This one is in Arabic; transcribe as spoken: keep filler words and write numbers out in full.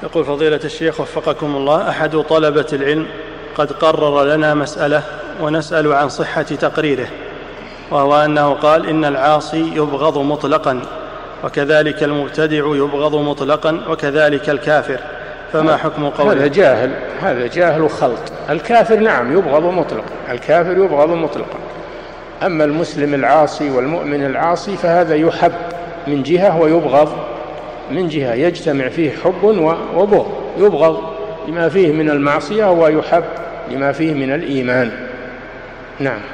يقول فضيلة الشيخ وفقكم الله، أحد طلبة العلم قد قرر لنا مسألة ونسأل عن صحة تقريره، وهو أنه قال إن العاصي يبغض مطلقا، وكذلك المبتدع يبغض مطلقا، وكذلك الكافر، فما حكم قوله؟ هذا جاهل، هذا جاهل وخلط. الكافر نعم يبغض مطلقا، الكافر يبغض مطلقا، أما المسلم العاصي والمؤمن العاصي فهذا يحب من جهة ويبغض من جهة، يجتمع فيه حب وبغض، يبغض لما فيه من المعصية ويحب لما فيه من الإيمان. نعم.